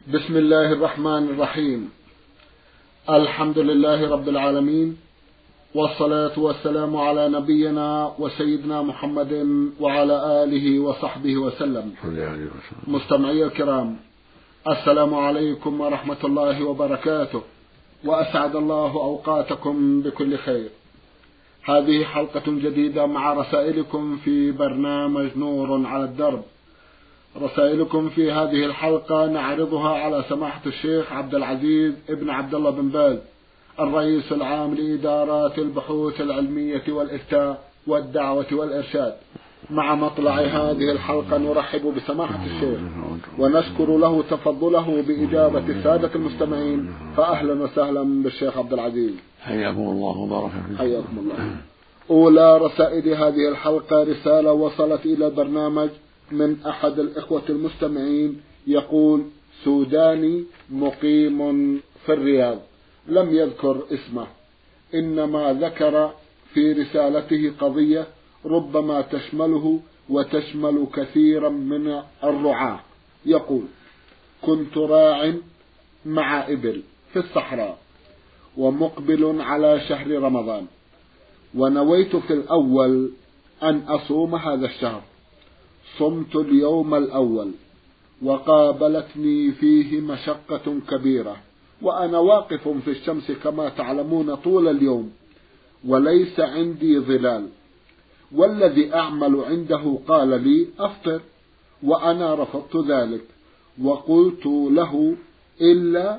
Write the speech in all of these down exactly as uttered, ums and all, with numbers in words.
بسم الله الرحمن الرحيم. الحمد لله رب العالمين، والصلاة والسلام على نبينا وسيدنا محمد وعلى آله وصحبه وسلم. مستمعي الكرام، السلام عليكم ورحمة الله وبركاته، وأسعد الله أوقاتكم بكل خير. هذه حلقة جديدة مع رسائلكم في برنامج نور على الدرب. رسائلكم في هذه الحلقة نعرضها على سماحة الشيخ عبد العزيز ابن عبد الله بن باز، الرئيس العام لإدارات البحوث العلمية والإفتاء والدعوة والإرشاد. مع مطلع هذه الحلقة نرحب بسماحة الشيخ ونشكر له تفضله بإجابة السادة المستمعين، فأهلا وسهلا بالشيخ عبد العزيز. حياكم الله وبارك فيكم. حياكم الله. أولى رسائل هذه الحلقة رسالة وصلت إلى البرنامج من أحد الإخوة المستمعين، يقول: سوداني مقيم في الرياض، لم يذكر اسمه، إنما ذكر في رسالته قضية ربما تشمله وتشمل كثيرا من الرعاة. يقول: كنت راع مع إبل في الصحراء ومقبل على شهر رمضان، ونويت في الأول أن أصوم هذا الشهر. صمت اليوم الأول وقابلتني فيه مشقة كبيرة، وأنا واقف في الشمس كما تعلمون طول اليوم، وليس عندي ظلال، والذي أعمل عنده قال لي أفطر، وأنا رفضت ذلك وقلت له إلا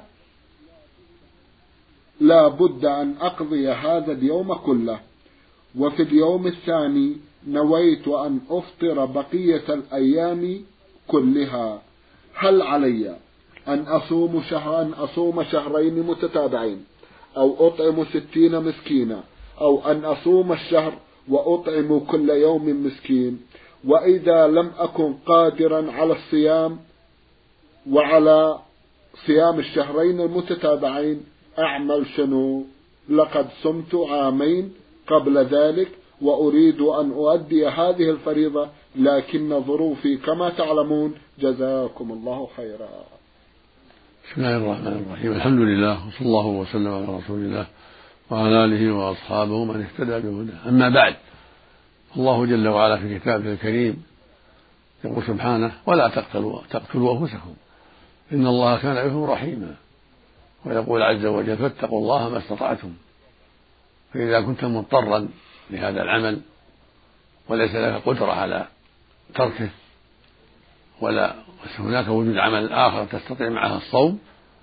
لا بد أن أقضي هذا اليوم كله. وفي اليوم الثاني نويت أن أفطر بقية الأيام كلها. هل علي أن أصوم شهرا أصوم شهرين متتابعين، أو أطعم ستين مسكينا، أو أن أصوم الشهر وأطعم كل يوم مسكين؟ وإذا لم أكن قادرا على الصيام وعلى صيام الشهرين المتتابعين أعمل شنو؟ لقد صمت عامين قبل ذلك وأريد أن أؤدي هذه الفريضة، لكن ظروفي كما تعلمون. جزاكم الله خيرا. بسم الله الرحمن الرحيم. الحمد لله، وصلى الله وسلم على رسول الله وعلى آله وأصحابه من اهتدى بهداه. أما بعد، الله جل وعلا في كتابه الكريم يقول سبحانه: ولا تقتلوا تقتلوا أنفسكم إن الله كان بكم رحيما. ويقول عز وجل: فاتقوا الله ما استطعتم. فإذا كنت مضطرا لهذا العمل وليس لك قدرة على تركه، ولا هناك وجود عمل آخر تستطيع معه الصوم،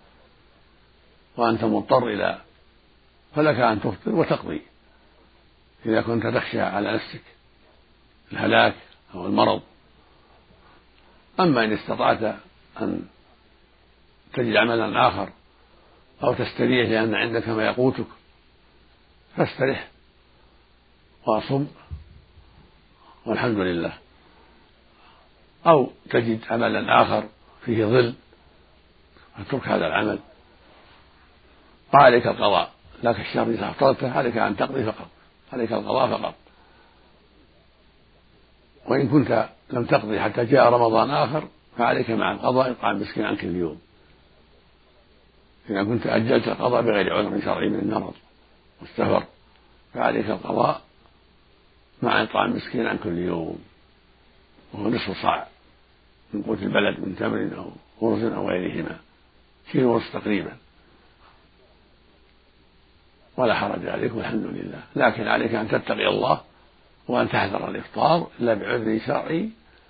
وأنت مضطر إلى فلك أن تفطر وتقضي إذا كنت تخشى على نفسك الهلاك أو المرض. أما إن استطعت أن تجد عملا آخر أو تستريح لأن عندك ما يقوتك فاسترح وأصم والحمد لله، أو تجد عملا آخر فيه ظل فترك هذا العمل، وعليك القضاء. لك الشهر إذا أفطرته عليك أن تقضي فقط، عليك القضاء فقط. وإن كنت لم تقضي حتى جاء رمضان آخر فعليك مع القضاء إطعام مسكين عن كل يوم. إذا كنت أجلت القضاء بغير عذر شرعي من المرض والسفر فعليك القضاء مع إطعام مسكين عن كل يوم، وهو نصف صاع من قوت البلد من تمر أو خبز أو غيرهما، كيلو ونصف تقريبا، ولا حرج عليك والحمد لله. لكن عليك أن تتقي الله وأن تحذر الإفطار إلا بعذر شرعي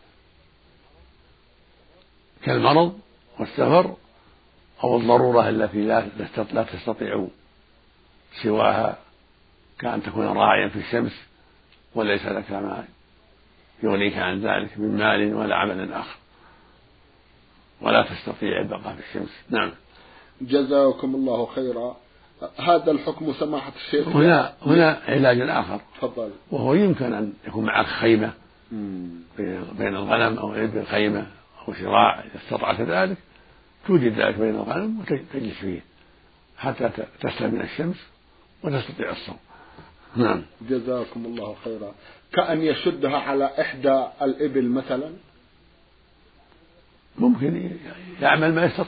كالمرض والسفر أو الضرورة التي لا تستطيع سواها، كأن تكون راعيا في الشمس وليس لك ما يغنيك عن ذلك من مال ولا عمل آخر، ولا تستطيع البقاء في الشمس. نعم. جزاكم الله خيرا. هذا الحكم سماحة الشيخ. هنا هنا علاج آخر، تفضل، وهو يمكن أن يكون معك خيمة بين الغنم أو الإبل، خيمة أو شراع إذا استطعت ذلك، توجد ذلك بين الغنم وتجلس فيه حتى تسلم من الشمس وتستطيع الصوم. نعم. جزاكم الله خيرا. كأن يشدها على إحدى الإبل مثلا، ممكن يعمل ما يستطيع.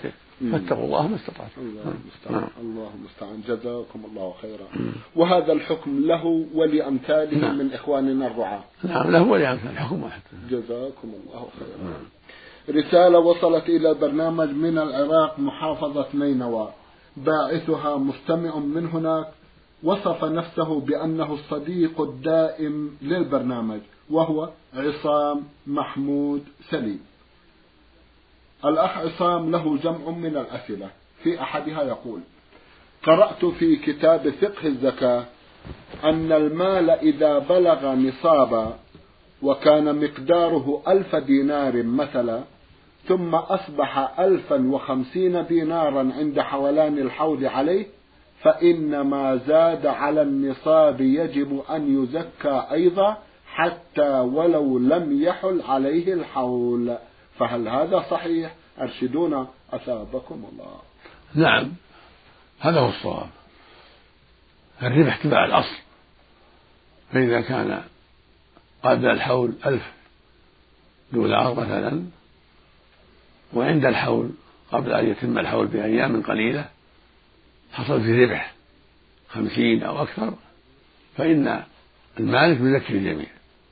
فاتقوا الله ما استطعتم. الله المستعان. الله المستعان. جزاكم الله خيرا. وهذا الحكم له ولأمثاله نعم. من إخواننا الرعاة. نعم له ولأمثاله الحكم واحد. جزاكم الله خيرا. نعم. رسالة وصلت إلى البرنامج من العراق محافظة نينوى، باعثها مستمع من هناك وصف نفسه بأنه الصديق الدائم للبرنامج، وهو عصام محمود سليم. الأخ عصام له جمع من الأسئلة، في أحدها يقول: قرأت في كتاب فقه الزكاة أن المال إذا بلغ نصابا وكان مقداره ألف دينار مثلا، ثم أصبح ألفا وخمسين دينارا عند حولان الحول عليه، فإن ما زاد على النصاب يجب أن يزكى أيضا حتى ولو لم يحل عليه الحول، فهل هذا صحيح؟ أرشدونا أثابكم الله. نعم هذا هو الصواب، الربح تبع الأصل، فإذا كان قبل الحول ألف دولار مثلا وعند الحول قبل أن يتم الحول بأيام قليلة حصل في ربح خمسين أو أكثر، فإن المالك يزكي الجميع.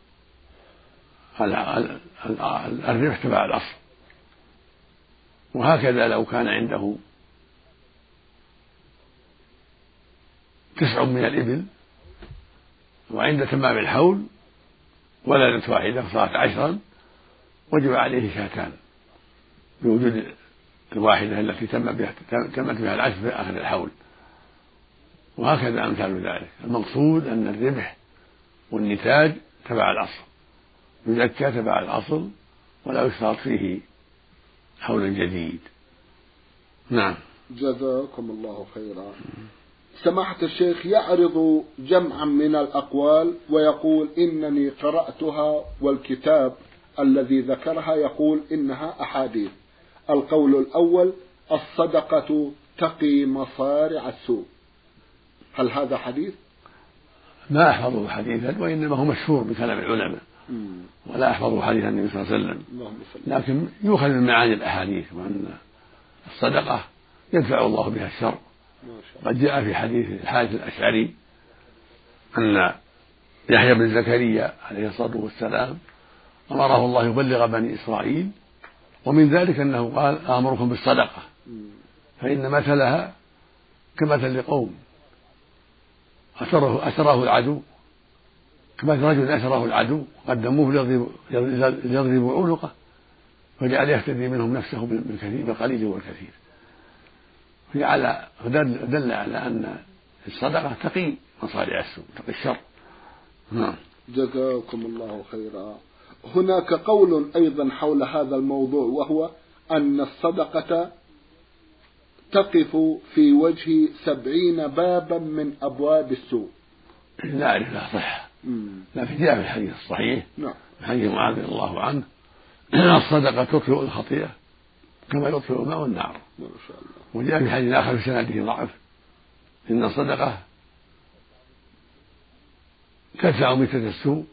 الربح تبع الأصل. وهكذا لو كان عنده تسع من الإبل وعند تمام الحول ولدت واحدة فصارت عشرا، وجب عليه شاتان بوجود الواحدة التي تم بها تمت بها العشر في آخر الحول. وهكذا أمثال ذلك. المقصود أن الربح والنتاج تبع الأصل، يزكى تبع الأصل ولا يشترط فيه حول جديد. نعم. جزاكم الله خيرا. سماحة الشيخ يعرض جمعا من الأقوال ويقول: إنني قرأتها والكتاب الذي ذكرها يقول إنها أحاديث. القول الأول: الصدقة تقي مصارع السوء، هل هذا حديث؟ ما أحفظه حديثا، وإنما هو مشهور بكلام العلماء، ولا أحفظه حديث النبي صلى الله عليه وسلم، لكن يؤخذ من معاني الأحاديث، وأن الصدقة يدفع الله بها الشر. قد جاء في حديث الحارث الأشعري أن يحيى بن زكريا عليه الصلاة والسلام أمره الله يبلغ بني إسرائيل، ومن ذلك أنه قال: آمركم بالصدقة فإن مثلها كمثل لقوم أسره, أسره العدو، كمثل رجل أسره العدو قدموه ليضربوا عنقه فجعل يفتدي منهم نفسه بالقليل والكثير. دل على أن الصدقة تقي مصارع السوء، تقي الشر. نعم. جزاكم الله خيرا. هناك قول أيضا حول هذا الموضوع، وهو أن الصدقة تقف في وجه سبعين بابا من أبواب السوء. لا أعرف لا صحة، لكن جاء في الحديث الصحيح نعم. حديث معاذ رضي الله عنه: الصدقة تطفئ الخطيئة كما يطفئ الماء النار. ما شاء الله. وجاء في حديث آخر في سنده ضعف: إن الصدقة تدفع ميتة السوء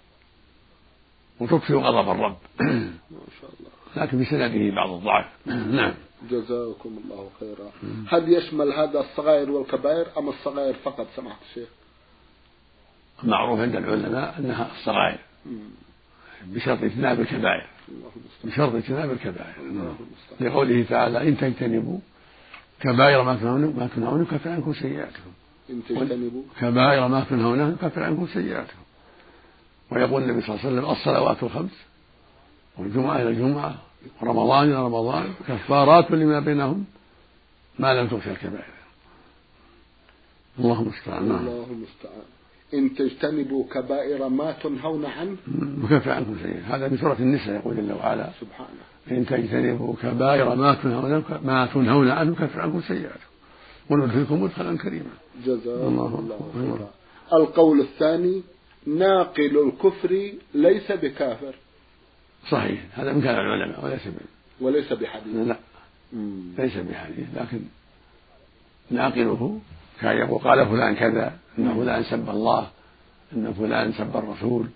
وتطفئ غضب الرب. ما شاء الله. لكن في سنده بعض الضعف. نعم. جزاكم الله خيرا. هل يشمل هذا الصغائر والكبائر أم الصغائر فقط سماحة الشيخ؟ معروف عند العلماء أنها الصغائر بشرط اجتناب الكبائر، بشرط اجتناب الكبائر، لقوله تعالى: إن تجتنبوا كبائر ما تنهون يكفر عنكم سيئاتكم. إن تجتنبوا كبائر ما تنهون يكفر عنكم سيئاتكم. ويقول النبي صلى الله عليه وسلم: الصلوات الخمس والجمعة إلى الجمعة ورمضان إلى رمضان كفارات لما بينهم ما لم تغفر الكبائر. اللهم المستعان. اللهم المستعان. إن تجتنبوا كبائر ما تنهون عنه يكفر عنكم سيئات. هذا من سورة النساء، يقول جل وعلا: سبحانه: إن تجتنبوا كبائر ما تنهون ما تنهون عنه يكفر عنكم سيئاتكم وندخلكم مدخلا كريما. جزاكم الله خيرا. القول الثاني: ناقل الكفر ليس بكافر. صحيح، هذا من كلام العلماء وليس وليس بحديث. لا مم. ليس بحديث، لكن ناقله كان يقول: قال فلان كذا، ان فلان سب الله، ان فلان سب الرسول،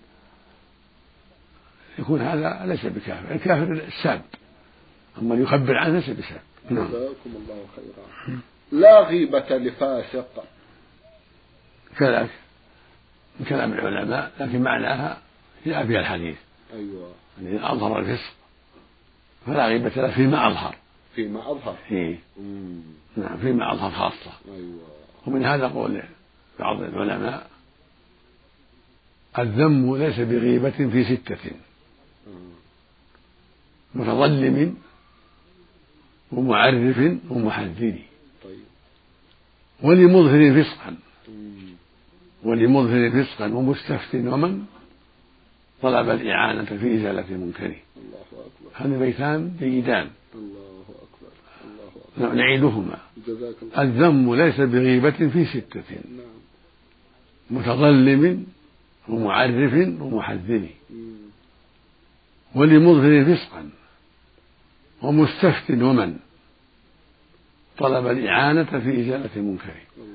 يكون هذا ليس بكافر. الكافر الساب، اما يخبر عنه ليس بساب. جزاكم الله خيرا. لا غيبة لفاسق. كذلك من كلام العلماء، لكن معناها جاء فيها الحديث. أيوة. يعني أظهر الفسق فلا غيبة له فيما أظهر. فيما أظهر. إيه. نعم فيما أظهر خاصة. أيوة. ومن هذا قول بعض العلماء: الذم ليس بغيبة في ستة: متظلم ومعرف ومحذر. طيب. ولمظهر فسقا ولمظهر فسقا ومستفت ومن طلب الإعانة في إزالة المنكر. الله أكبر. هذه بيتان جيدان. الله أكبر. الله أكبر. نعيدهما: جزاك الله. الذم ليس بغيبة في ستة: نعم. متظلم ومعرف ومحذر. ولمظهر فسقا ومستفت ومن طلب الإعانة في إزالة المنكر.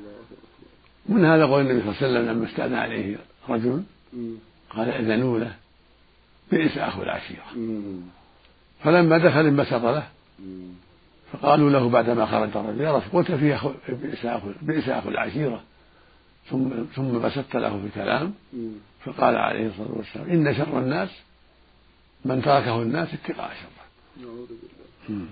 من هذا قول النبي صلى الله عليه وسلم لما استأذن عليه رجل قال: إذنوا له، بئس أخو العشيرة. فلما دخل انبسط له، فقالوا له بعدما خرج الرجل: يا رسول قلت فيه بئس أخو العشيرة، ثم ثم بسطت له في الكلام. فقال عليه الصلاة والسلام: إن شر الناس من تركه الناس اتقاء شره. نعوذ بالله.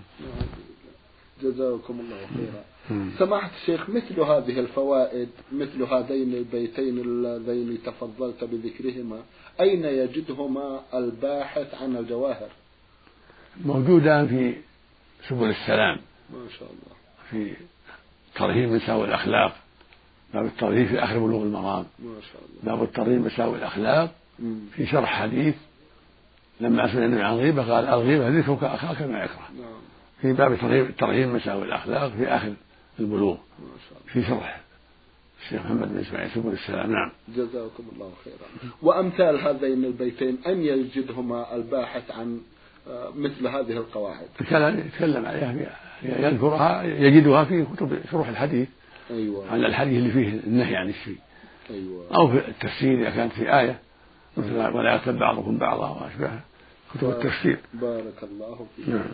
جزاكم الله خيرا. سماحة الشيخ، مثل هذه الفوائد، مثل هذين البيتين اللذين تفضلت بذكرهما، أين يجدهما الباحث عن الجواهر؟ موجودان في سبل السلام ما شاء الله، في ترهيب مساوي الأخلاق، باب الترهيب في آخر بلوغ المرام. ما شاء الله. باب الترهيب مساوي الأخلاق في شرح حديث لما سئل النبي عن الغيبة قال: الغيبة ذكرك أخاك ما يكره. نعم. في باب الترهيب مساوي الأخلاق في آخر البلوغ في شرح الشيخ محمد بن إسماعيل سبل السلام. نعم. جزاكم الله خيرا. وأمثال هذين البيتين أن يجدهما الباحث عن مثل هذه القواعد؟ يتكلم عليها، يذكرها، يجدها في كتب شروح الحديث. أيوة. على الحديث اللي فيه النهي عن الشيء. أيوة. أو في التفسير إذا كانت في آية مثل أيوة. ولا يغتب بعضكم بعضا وأشباهه، كتب التفسير. بارك الله فيكم. نعم.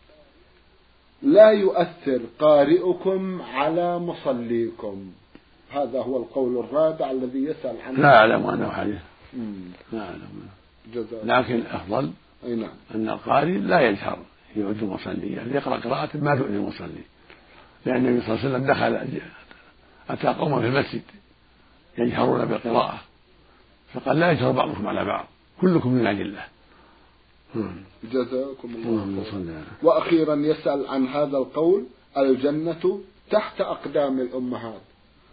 لا يؤثر قارئكم على مصليكم. هذا هو القول الرابع الذي يسأل عنه. لا أعلم أنه حديث. لا أعلم. جزاك. لكن الأفضل أي نعم. أن القارئ لا يجهر يؤذي المصلي، يعني يقرأ قراءة ما تؤذي المصلي، لأن النبي صلى الله عليه وسلم دخل أتى قوما في المسجد يجهرون بالقراءة فقال: لا يجهر بعضكم على بعض، كلكم من عند الله. جزاكم الله خيرا. وأخيرا يسأل عن هذا القول: الجنة تحت أقدام الأمهات.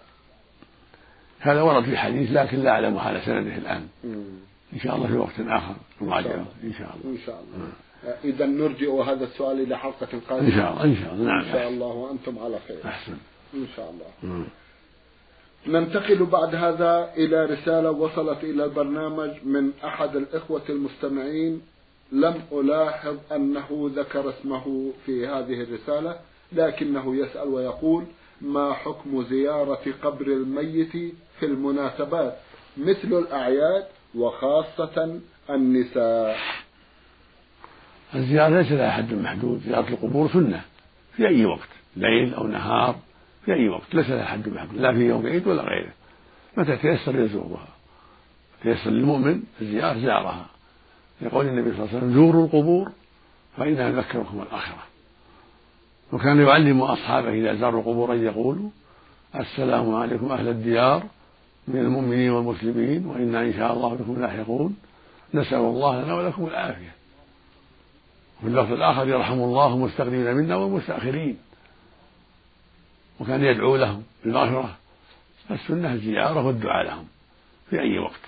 هذا ورد في حديث لكن لا أعلم على سنده الآن. مم. إن شاء الله في وقت آخر نراجعه إن شاء الله. إن شاء الله. إذا نرجع هذا السؤال إلى حلقة قادمة إن شاء الله. إن شاء الله. نعم. إن شاء الله وأنتم على خير. أحسن. إن شاء الله. مم. ننتقل بعد هذا إلى رسالة وصلت إلى البرنامج من أحد الإخوة المستمعين، لم ألاحظ أنه ذكر اسمه في هذه الرسالة، لكنه يسأل ويقول: ما حكم زيارة قبر الميت في المناسبات مثل الأعياد وخاصة النساء؟ الزيارة ليس لها حد محدود، زيارة القبور سنة في أي وقت، ليل أو نهار، في أي وقت، ليس لها حد محدود، لا في يوم عيد ولا غيره، متى تيسر يزورها، تيسر للمؤمن الزيارة زارها، يقول النبي صلى الله عليه وسلم: زوروا القبور فإنها تذكركم الآخرة. وكان يعلم أصحابه إذا زاروا القبور أن يقولوا: السلام عليكم أهل الديار من المؤمنين والمسلمين وإنا إن شاء الله بكم لاحقون، نسأل الله لنا ولكم العافية. وفي اللفظ الآخر: يرحم الله المستقدمين منا والمستأخرين. وكان يدعو لهم بالمغفرة. السنة الزيارة والدعاء لهم في أي وقت.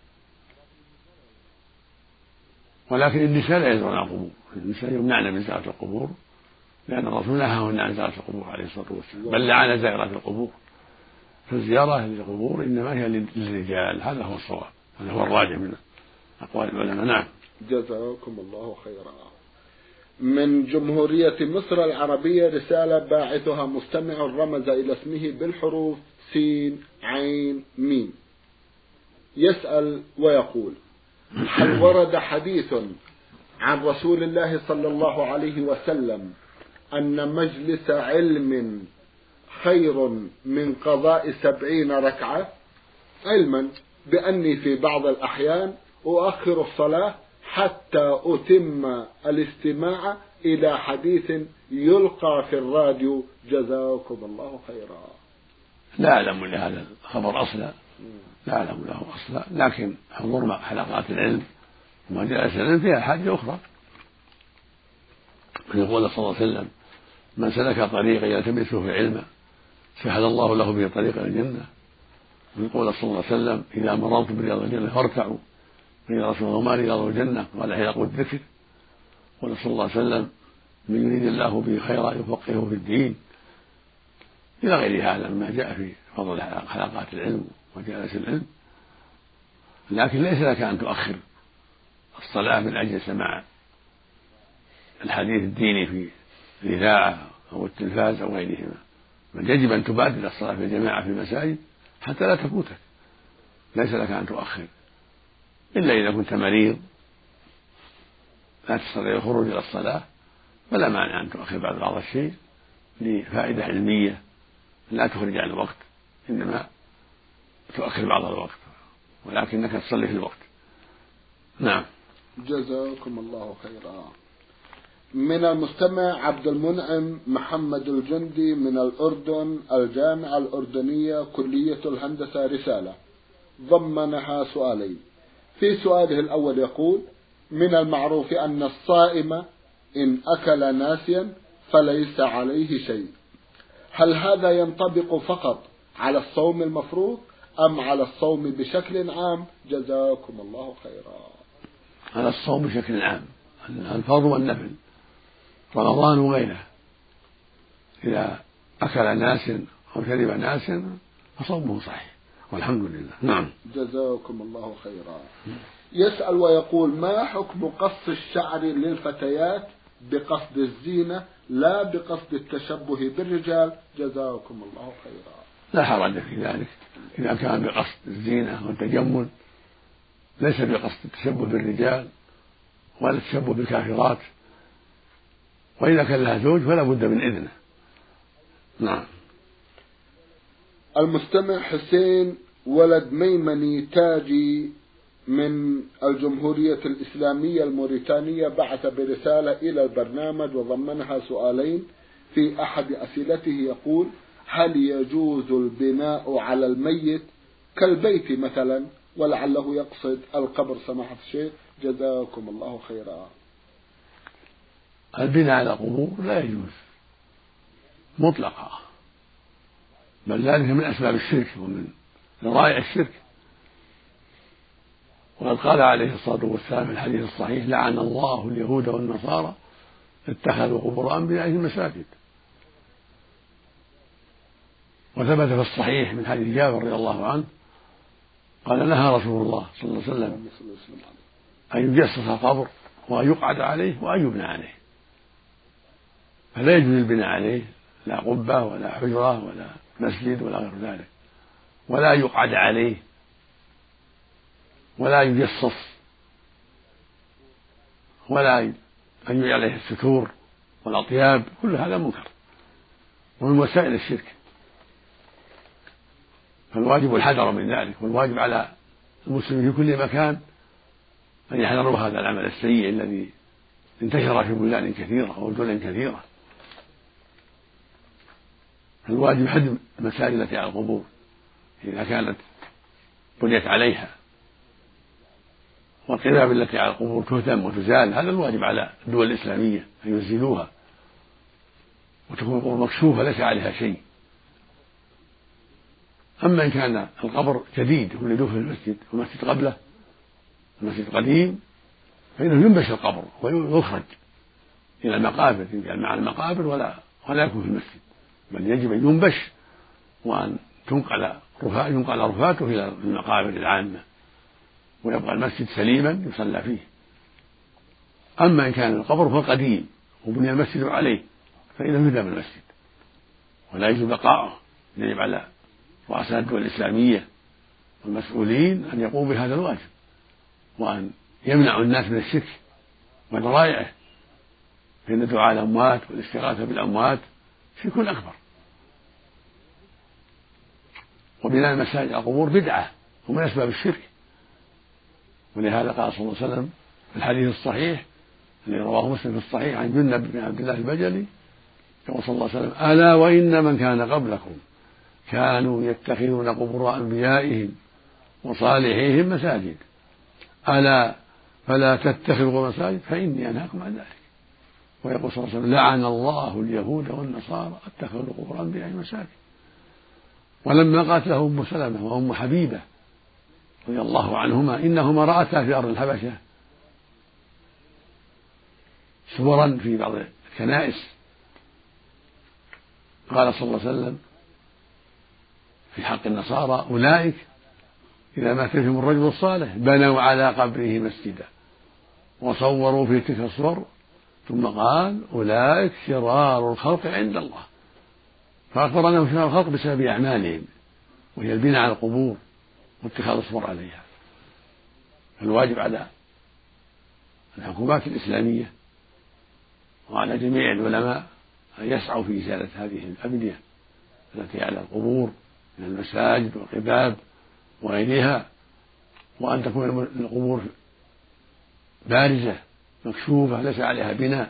ولكن النساء لا يزورن القبور، النساء يمنعن من زيارة القبور، لأن الرسول نهاهن عن زيارة القبور عليه الصلاة والسلام، بل لعن زائرات القبور. فالزيارة للقبور إنما هي للرجال، هذا هو الصواب، هذا هو الراجح من أقوال العلماء. نعم. جزاكم الله خيرا. من جمهورية مصر العربية رسالة باعثها مستمع رمز إلى اسمه بالحروف سين عين ميم، يسأل ويقول: هل ورد حديث عن رسول الله صلى الله عليه وسلم أن مجلس علم خير من قضاء سبعين ركعة، علما بأني في بعض الأحيان أؤخر الصلاة حتى أتم الاستماع إلى حديث يلقى في الراديو، جزاكم الله خيرا. لا أعلم لهذا الخبر أصلا، لا أعلم له أصلا، لكن حضور حلقات العلم ومجالس العلم فيها حاجة أخرى. يقول صلى الله عليه وسلم: من سلك طريقا يلتمسه في علما سهل الله له به طريق الجنة. ويقول صلى الله عليه وسلم: إذا مررت برياض الجنة فارتعوا، قيل يا رسول الله ما رياض الجنة؟ قال: حلق الذكر. قال صلى الله عليه وسلم: من يريد الله به خيرا يفقهه في الدين، إلى غير هذا مما جاء في فضل حلقات العلم وجالس العلم. لكن ليس لك أن تؤخر الصلاة من أجل سماع الحديث الديني في الإذاعة أو التلفاز أو غيرهما، بل يجب أن تبادر الصلاة في الجماعة في المساجد حتى لا تفوتك. ليس لك أن تؤخر إلا إذا كنت مريض لا تستطيع الخروج إلى الصلاة، فلا مانع أن تؤخر بعد بعض الشيء لفائدة علمية، لا تخرج عن الوقت، إنما تؤخر بعض الوقت، ولكنك تصلي في الوقت. نعم. جزاكم الله خيرا. من المستمع عبد المنعم محمد الجندي من الأردن، الجامعة الأردنية كلية الهندسة، رسالة ضمنها سؤالين. في سؤاله الأول يقول: من المعروف أن الصائم إن أكل ناسيا فليس عليه شيء، هل هذا ينطبق فقط على الصوم المفروض أم على الصوم بشكل عام؟ جزاكم الله خيرا. على الصوم بشكل عام، الفرض والنفل، رمضان وغيره. إذا أكل ناس أو شرب ناس فصومه صحيح والحمد لله. نعم. جزاكم الله خيرا. يسأل ويقول: ما حكم قص الشعر للفتيات بقصد الزينة لا بقصد التشبه بالرجال؟ جزاكم الله خيرا. لا حرج في ذلك إذا كان بقصد الزينة والتجمل، ليس بقصد التشبه بالرجال ولا التشبه بالكافرات، وإذا كان لها زوج فلا بد من إذنه. نعم. المستمع حسين ولد ميمني تاجي من الجمهورية الإسلامية الموريتانية بعث برسالة إلى البرنامج وضمنها سؤالين. في أحد أسئلته يقول: هل يجوز البناء على الميت كالبيت مثلا؟ ولعله يقصد القبر سماحة الشيخ، جزاكم الله خيرا. البناء على القبور لا يجوز مطلقا، بل ذلك من أسباب الشرك ومن ذرائع الشرك. وقد قال عليه الصلاة والسلام في الحديث الصحيح: لعن الله اليهود والنصارى اتخذوا قبور أنبيائهم مساجد. وثبت في الصحيح من حديث جابر رضي الله عنه قال: نهى رسول الله صلى الله عليه وسلم أن يجسس القبر وأن يقعد عليه وأن يبنى عليه، فلا يجوز البناء عليه، لا قبة ولا حجرة ولا مسجد ولا غير ذلك، ولا يقعد عليه ولا يجسس ولا أن يجعل عليه الستور والأطياب، كل هذا منكر ومن وسائل الشرك، فالواجب الحذر من ذلك. والواجب على المسلمين في كل مكان أن يحذروا هذا العمل السيء الذي انتشر في بلدان كثيرة ودول كثيرة. الواجب هدم المساجد التي على القبور إذا كانت بنيت عليها، والقلاب التي على القبور تهدم وتزال. هذا الواجب على الدول الإسلامية أن يزيلوها وتكون القبور مكشوفة ليس عليها شيء. أما إن كان القبر جديد ولدوه في المسجد والمسجد قبله المسجد قديم فإنه ينبش القبر ويخرج إلى المقابر، يجعل مع المقابر ولا ولا يكون في المسجد، بل يجب أن ينبش وأن تنقل رفاته ينقل رفاته إلى المقابر العامة ويبقى المسجد سليما يصلى فيه. أما إن كان القبر هو قديم وبني المسجد عليه فإنه يهدم المسجد ولا يجوز بقاؤه. يجب على رؤساء الدول الإسلامية والمسؤولين أن يقوموا بهذا الواجب وأن يمنعوا الناس من الشرك وذرائعه، فإن دعاء الأموات والاستغاثة بالأموات شرك أكبر. وبناء المساجد على القبور بدعة ومن أسباب الشرك. ولهذا قال صلى الله عليه وسلم في الحديث الصحيح الذي رواه مسلم في الصحيح عن جندب بن عبد الله البجلي قال صلى الله عليه وسلم: ألا وإن من كان قبلكم كانوا يتخذون قبور أنبيائهم وصالحيهم مساجد، ألا فلا تتخذوا مساجد فإني أنهاكم عن ذلك. ويقول صلى الله عليه وسلم: لعن الله اليهود والنصارى اتخذوا قبور أنبيائهم مساجد. ولما قاتله أم سلمة وأم حبيبة رضي الله عنهما إنهما رأتا في أرض الحبشة صورا في بعض الكنائس، قال صلى الله عليه وسلم في حق النصارى: أولئك إذا مات فيهم الرجل الصالح بنوا على قبره مسجدا وصوروا في تلك الصور، ثم قال: أولئك شرار الخلق عند الله. فأخبر أنهم شرار الخلق بسبب أعمالهم وهي البناء على القبور واتخاذ الصور عليها. فالواجب على الحكومات الإسلامية وعلى جميع العلماء أن يسعوا في إزالة هذه الأبنية التي على القبور من المساجد والقباب وغيرها، وأن تكون القبور بارزة مكشوفة ليس عليها بناء.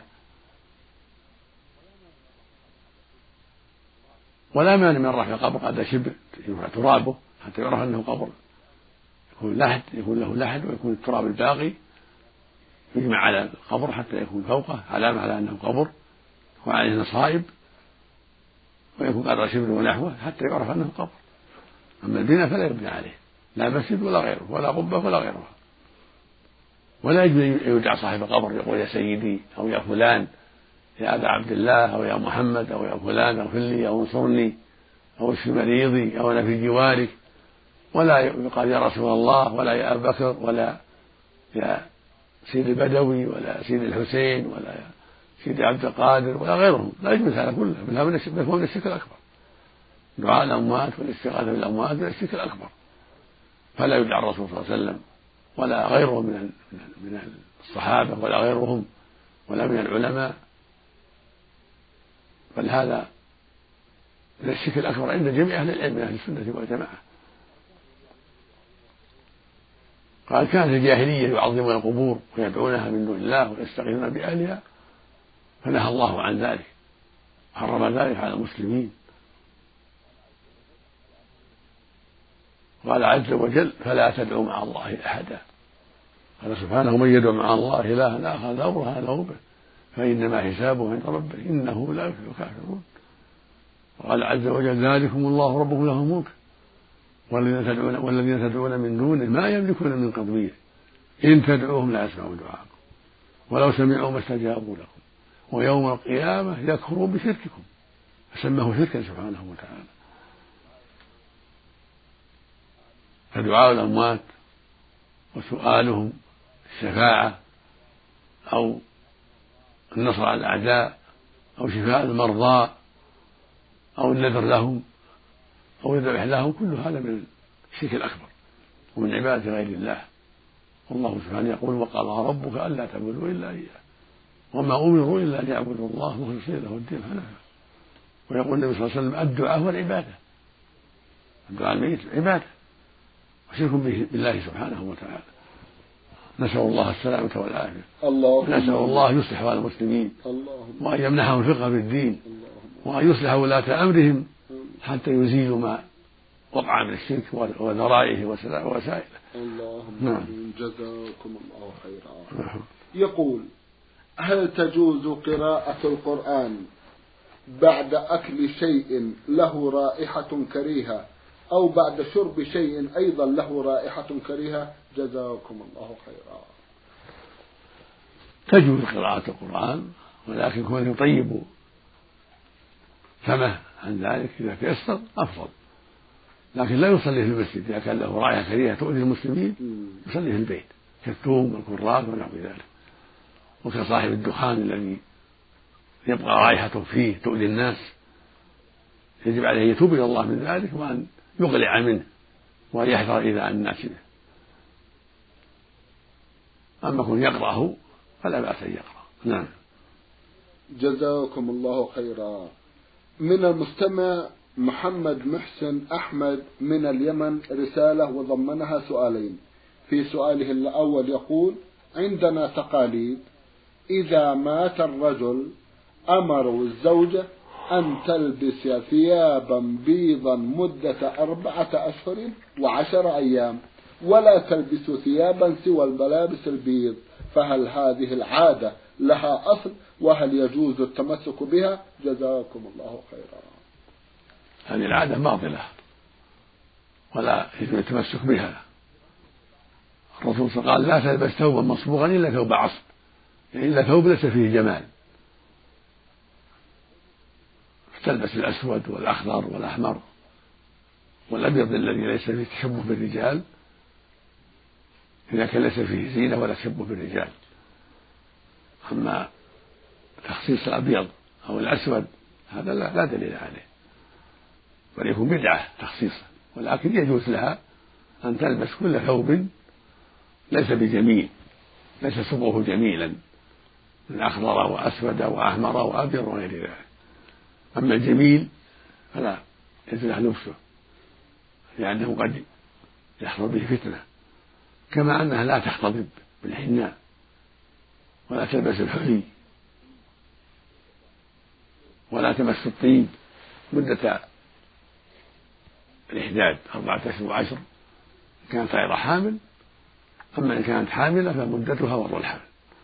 ولا مانع من رفع قبر قدر شبر يرفع ترابه حتى يعرف أنه قبر، يكون لحد يكون له لحد ويكون التراب الباقي يجمع على القبر حتى يكون فوقه علامة على أنه قبر وعليه نصائب، ويكون قدر شبر ونحوه حتى يعرف أنه قبر. أما البناء فلا يبنى عليه لا مسجد ولا غيره ولا قبة ولا غيرها. ولا يجوز أن يدعى صاحب القبر يقول: يا سيدي أو يا فلان يا أبا عبد الله أو يا محمد أو يا فلان اغفر لي أو انصرني أو اشف مريضي أو أنا في جوارك. ولا يقال يا رسول الله ولا يا أبا بكر ولا يا سيدي البدوي ولا سيدي الحسين ولا يا سيدي عبد القادر ولا غيرهم. لا يجوز هذا كله، بل هو من الشرك الأكبر. دعاء الأموات والاستغاثة بالأموات من الشرك الأكبر. فلا يدعى الرسول صلى الله عليه وسلم ولا غيره من من الصحابة ولا غيرهم ولا من العلماء، بل هذا من الشرك الأكبر عند جميع أهل العلم من أهل السنة والجماعة. قال: كانت الجاهلية يعظمون القبور ويدعونها من دون الله ويستغيثون بأهلها، فنهى الله عن ذلك، حرم ذلك على المسلمين. قال عز وجل: فلا تدعوا مع الله أحدا. قال سبحانه: من يدعو مع الله إلها آخر لا برهان له به فإنما حسابه عند ربه إنه لا يفلح الكافرون. وقال عز وجل: ذلكم الله ربكم له الملك والذين تدعون والذين تدعون من دونه ما يملكون من قطمير إن تدعوهم لا يسمعوا دعاءكم ولو سمعوا ما استجابوا لكم ويوم القيامة يكفروا بشرككم، فسماه شركا سبحانه وتعالى. فدعاء الأموات وسؤالهم الشفاعة أو النصر على الأعداء أو شفاء المرضى أو النذر لهم أو الذبح لهم، كل هذا من الشرك الأكبر ومن عبادة غير الله. والله سبحانه يقول: وقضى ربك ألا تعبدوا إلا إياه وما أمروا إلا أن يعبدوا الله مخلصين له الدين حنفا. ويقول النبي صلى الله عليه وسلم: الدعاء هو العبادة، الدعاء الميت عبادة وشرك بالله سبحانه وتعالى. نسأل الله السلامة والعافية، ونسأل الله يصلح أحوال المسلمين وأن يمنحهم الفقه في الدين وأن يصلح ولاة أمرهم حتى يزيلوا ما وقع من الشرك وذرائه ووسائله. اللهم نعم. جزاكم الله خيرا. يقول: هل تجوز قراءة القرآن بعد أكل شيء له رائحة كريهة أو بعد شرب شيء أيضا له رائحة كريهة؟ جزاكم الله خيرا. تجوز قراءة القرآن، ولكن كون يطيب فمه عن ذلك إذا تيسر أفضل، لكن لا يصلي في المسجد إذا كان له رائحة كريهة تؤذي المسلمين، يصلي في البيت كالثوم والكراث ونحو ذلك. وكصاحب الدخان الذي يبقى رائحته فيه تؤذي الناس يجب عليه أن يتوب إلى الله من ذلك وأن يقلع منه وأن يحذر إيذاء الناس به. أما كن يقرأه فلا بأس أن يقرأ. نعم. جزاكم الله خيرا. من المستمع محمد محسن أحمد من اليمن رسالة وضمنها سؤالين. في سؤاله الأول يقول: عندنا تقاليد إذا مات الرجل أمروا الزوجة أن تلبس ثيابا بيضا مدة أربعة أشهر وعشر أيام، ولا تلبس ثيابا سوى الملابس البيض، فهل هذه العادة لها أصل؟ وهل يجوز التمسك بها؟ جزاكم الله خيرا. هذه العادة باطلة ولا يجوز التمسك بها. الرسول صلى الله عليه وسلم قال: لا تلبس ثوبا مصبوغا إلا ثوب عصب، يعني إلا ثوب ليس فيه جمال. تلبس الأسود والأخضر والأحمر والأبيض الذي ليس فيه تشبه بالرجال، إذا كان ليس فيه زينة ولا تشبه بالرجال. أما تخصيص الأبيض أو الأسود هذا لا دليل عليه، بل يكون بدعة تخصيصه، ولكن يجوز لها أن تلبس كل ثوب ليس بجميل، ليس صبغه جميلا من أخضر وأسود وأحمر وأبيض وغير ذلك. أما الجميل فلا يجوز له لبسه، لأنه قد يحصل به فتنة، كما أنها لا تختضب بالحناء ولا تلبس الحلي ولا تمس الطيب مدة الإحداد أربعة أشهر وعشر إن كانت غير حامل. أما إن كانت حاملة فمدتها وضع الحمل،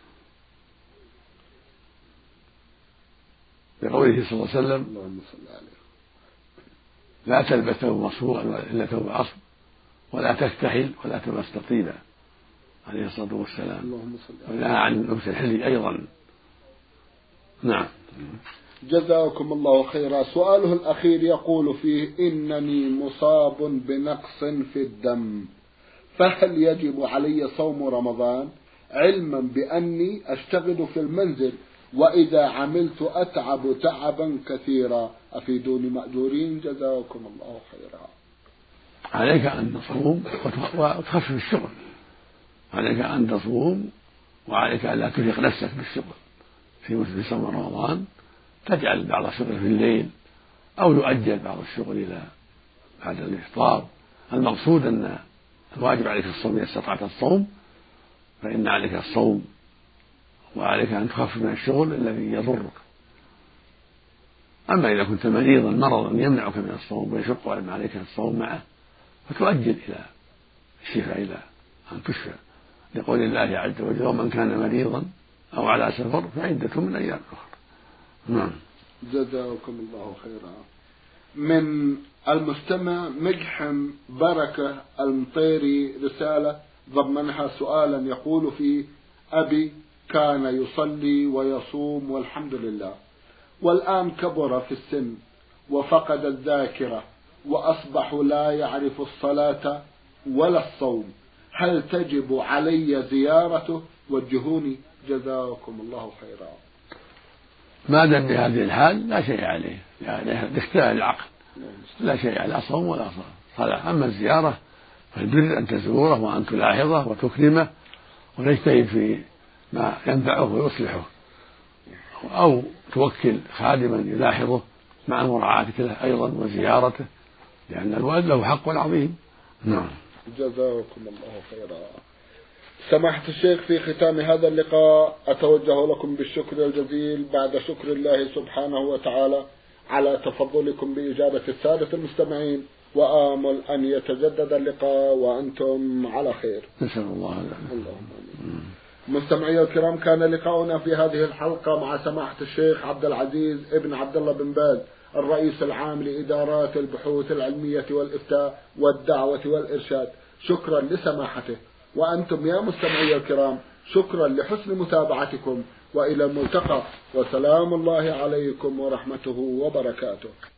بقوله صلى الله عليه وسلم: لا تلبس ثوب مصبوغا إلا ثوب عصب، ولا تكتحل ولا تمس طيبا، عليه الصلاة والسلام، ونهى عن لبس الحلي أيضا. نعم. جزاكم الله خيرا. سؤاله الأخير يقول فيه: إنني مصاب بنقص في الدم، فهل يجب علي صوم رمضان، علما بأني أشتغل في المنزل، وإذا عملت أتعب تعبا كثيرا، أفيدوني مأجورين جزاكم الله خيرا. عليك أن تصوم وتخفف الشغل، عليك أن تصوم، وعليك أن لا ترهق نفسك بالشغل في صوم رمضان، تجعل بعض الشغل في الليل أو يؤجل بعض الشغل إلى بعد الإفطار. المقصود أن الواجب عليك الصوم إذا استطعت الصوم فإن عليك الصوم، وعليك أن تخفف من الشغل الذي يضرك. أما إذا كنت مريضا مرضا يمنعك من الصوم ويشق عليك الصوم معه فتؤجل إلى الشفاء، إلى أن تشفى، لقول الله عز وجل: ومن كان مريضا أو على سفر فعدة من أيام أخرى. نعم. جزاكم الله خيرا. من المستمع مجحم بركة المطيري رسالة ضمنها سؤالا يقول فيه: أبي كان يصلي ويصوم والحمد لله، والآن كبر في السن وفقد الذاكرة وأصبح لا يعرف الصلاة ولا الصوم، هل تجب علي زيارته؟ وجهوني جزاكم الله خيرا. ما دام بهذه الحال لا شيء عليه، يعني اختلال العقل، لا شيء على صوم ولا صلاة. أما الزيارة فالبر أن تزوره وأن تلاحظه وتكرمه وتجتهد في ما ينفعه ويصلحه، أو توكل خادما يلاحظه مع مراعاة له أيضا وزيارته، لأن الوالد له حق عظيم. نعم. جزاكم الله خيرا. سماحة الشيخ، في ختام هذا اللقاء أتوجه لكم بالشكر الجزيل بعد شكر الله سبحانه وتعالى على تفضلكم بإجابة السادة المستمعين، وآمل أن يتجدد اللقاء وأنتم على خير. نسأل الله ذلك. اللهم آمين. مستمعي الكرام، كان لقاؤنا في هذه الحلقة مع سماحة الشيخ عبد العزيز ابن عبد الله بن باز، الرئيس العام لإدارات البحوث العلمية والإفتاء والدعوة والإرشاد. شكرا لسماحته، وأنتم يا مستمعي الكرام شكرا لحسن متابعتكم، وإلى الملتقى، وسلام الله عليكم ورحمته وبركاته.